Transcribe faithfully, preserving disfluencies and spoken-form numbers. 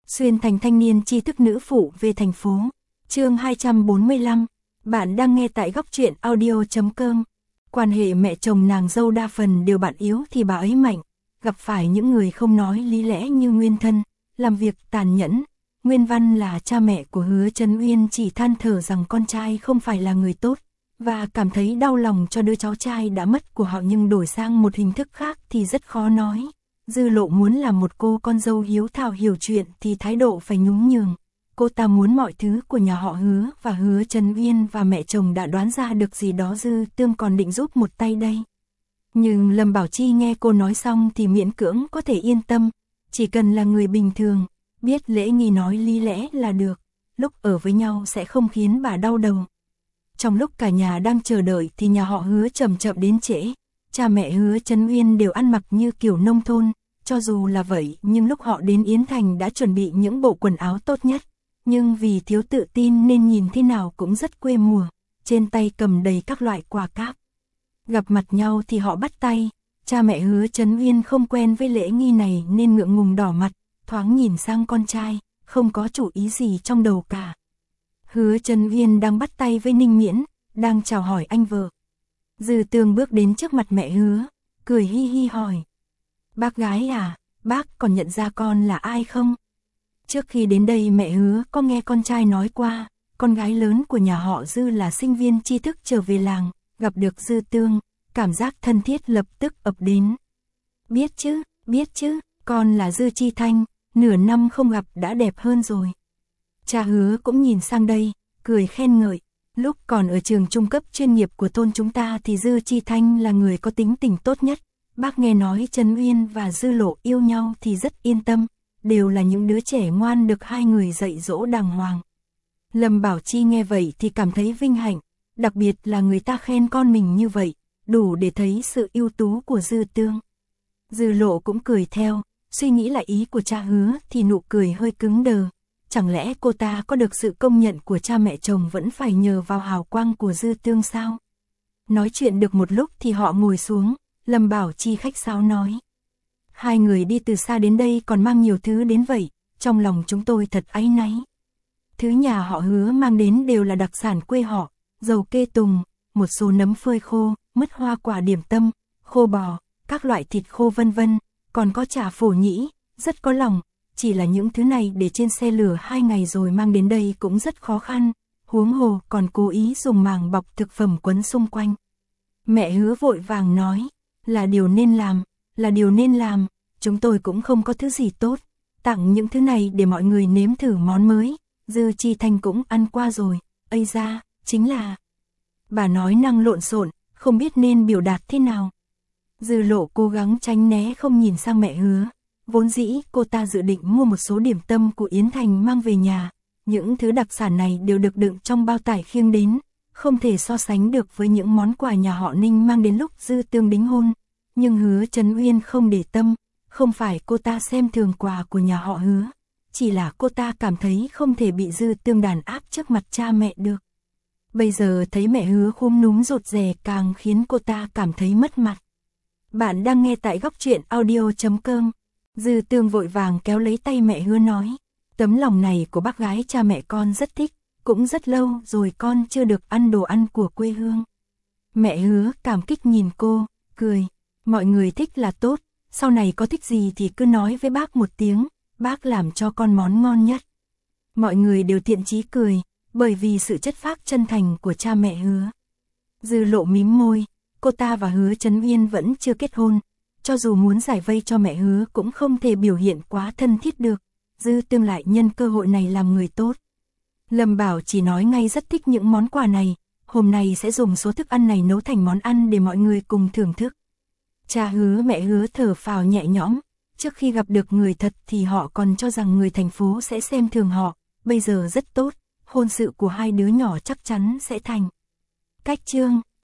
Xuyên thành thanh niên tri thức nữ phụ về thành phố. Chương hai trăm bốn mươi lăm. Bạn đang nghe tại góc truyện audio chấm com. Quan hệ mẹ chồng nàng dâu đa phần đều bạn yếu thì bà ấy mạnh, gặp phải những người không nói lý lẽ như Nguyên Thân, làm việc tàn nhẫn. Nguyên Văn là cha mẹ của Hứa Trấn Uyên chỉ than thở rằng con trai không phải là người tốt, và cảm thấy đau lòng cho đứa cháu trai đã mất của họ, nhưng đổi sang một hình thức khác thì rất khó nói. Dư Lộ muốn là một cô con dâu hiếu thảo hiểu chuyện thì thái độ phải nhún nhường. Cô ta muốn mọi thứ của nhà họ Hứa, và Hứa Trấn Uyên và mẹ chồng đã đoán ra được gì đó. Dư Tương còn định giúp một tay đây. Nhưng Lâm Bảo Chi nghe cô nói xong thì miễn cưỡng có thể yên tâm. Chỉ cần là người bình thường, biết lễ nghi nói lý lẽ là được, lúc ở với nhau sẽ không khiến bà đau đầu. Trong lúc cả nhà đang chờ đợi thì nhà họ Hứa chậm chậm đến trễ. Cha mẹ Hứa Trấn Uyên đều ăn mặc như kiểu nông thôn. Cho dù là vậy, nhưng lúc họ đến Yến Thành đã chuẩn bị những bộ quần áo tốt nhất. Nhưng vì thiếu tự tin nên nhìn thế nào cũng rất quê mùa, trên tay cầm đầy các loại quà cáp. Gặp mặt nhau thì họ bắt tay. Cha mẹ Hứa Trấn Uyên không quen với lễ nghi này nên ngượng ngùng đỏ mặt, thoáng nhìn sang con trai, không có chủ ý gì trong đầu cả. Hứa Trấn Uyên đang bắt tay với Ninh Miễn, đang chào hỏi anh vợ. Dư Tương bước đến trước mặt mẹ Hứa, cười hi hi hỏi: "Bác gái à, bác còn nhận ra con là ai không?" Trước khi đến đây mẹ Hứa có nghe con trai nói qua, con gái lớn của nhà họ Dư là sinh viên tri thức trở về làng, gặp được Dư Tương, cảm giác thân thiết lập tức ập đến. "Biết chứ, biết chứ, con là Dư Chi Thanh, nửa năm không gặp đã đẹp hơn rồi." Cha Hứa cũng nhìn sang đây, cười khen ngợi. Lúc còn ở trường trung cấp chuyên nghiệp của thôn chúng ta thì Dư Chi Thanh là người có tính tình tốt nhất. Bác nghe nói Trấn Uyên và Dư Lộ yêu nhau thì rất yên tâm, đều là những đứa trẻ ngoan được hai người dạy dỗ đàng hoàng. Lâm Bảo Chi nghe vậy thì cảm thấy vinh hạnh, đặc biệt là người ta khen con mình như vậy, đủ để thấy sự ưu tú của Dư Tương. Dư Lộ cũng cười theo, suy nghĩ lại ý của cha Hứa thì nụ cười hơi cứng đờ. Chẳng lẽ cô ta có được sự công nhận của cha mẹ chồng vẫn phải nhờ vào hào quang của Dư Tương sao? Nói chuyện được một lúc thì họ ngồi xuống, Lâm Bảo Chi khách sáo nói: "Hai người đi từ xa đến đây còn mang nhiều thứ đến vậy, trong lòng chúng tôi thật áy náy." Thứ nhà họ Hứa mang đến đều là đặc sản quê họ, dầu kê tùng, một số nấm phơi khô, mứt hoa quả điểm tâm, khô bò, các loại thịt khô vân vân, còn có chả phổ nhĩ, rất có lòng. Chỉ là những thứ này để trên xe lửa hai ngày rồi mang đến đây cũng rất khó khăn, huống hồ còn cố ý dùng màng bọc thực phẩm quấn xung quanh. Mẹ Hứa vội vàng nói: "Là điều nên làm, là điều nên làm, chúng tôi cũng không có thứ gì tốt, tặng những thứ này để mọi người nếm thử món mới, Dư Chi Thanh cũng ăn qua rồi, ây da, chính là..." Bà nói năng lộn xộn, không biết nên biểu đạt thế nào. Dư Lộ cố gắng tránh né không nhìn sang mẹ Hứa. Vốn dĩ cô ta dự định mua một số điểm tâm của Yến Thành mang về nhà, những thứ đặc sản này đều được đựng trong bao tải khiêng đến, không thể so sánh được với những món quà nhà họ Ninh mang đến lúc Dư Tương đính hôn. Nhưng Hứa Trấn Uyên không để tâm, không phải cô ta xem thường quà của nhà họ Hứa, chỉ là cô ta cảm thấy không thể bị Dư Tương đàn áp trước mặt cha mẹ được. Bây giờ thấy mẹ Hứa khúm núm rụt rè càng khiến cô ta cảm thấy mất mặt. Bạn đang nghe tại góc truyện audio chấm com. Dư Tương vội vàng kéo lấy tay mẹ Hứa nói: "Tấm lòng này của bác gái cha mẹ con rất thích, cũng rất lâu rồi con chưa được ăn đồ ăn của quê hương." Mẹ Hứa cảm kích nhìn cô, cười: "Mọi người thích là tốt, sau này có thích gì thì cứ nói với bác một tiếng, bác làm cho con món ngon nhất." Mọi người đều thiện chí cười, bởi vì sự chất phác chân thành của cha mẹ Hứa. Dư Lộ mím môi, cô ta và Hứa Trấn Uyên vẫn chưa kết hôn. Cho dù muốn giải vây cho mẹ Hứa cũng không thể biểu hiện quá thân thiết được. Dư Tương lại nhân cơ hội này làm người tốt. Lâm Bảo chỉ nói ngay rất thích những món quà này, hôm nay sẽ dùng số thức ăn này nấu thành món ăn để mọi người cùng thưởng thức. Cha Hứa mẹ Hứa thở phào nhẹ nhõm, trước khi gặp được người thật thì họ còn cho rằng người thành phố sẽ xem thường họ, bây giờ rất tốt, hôn sự của hai đứa nhỏ chắc chắn sẽ thành. Cách chương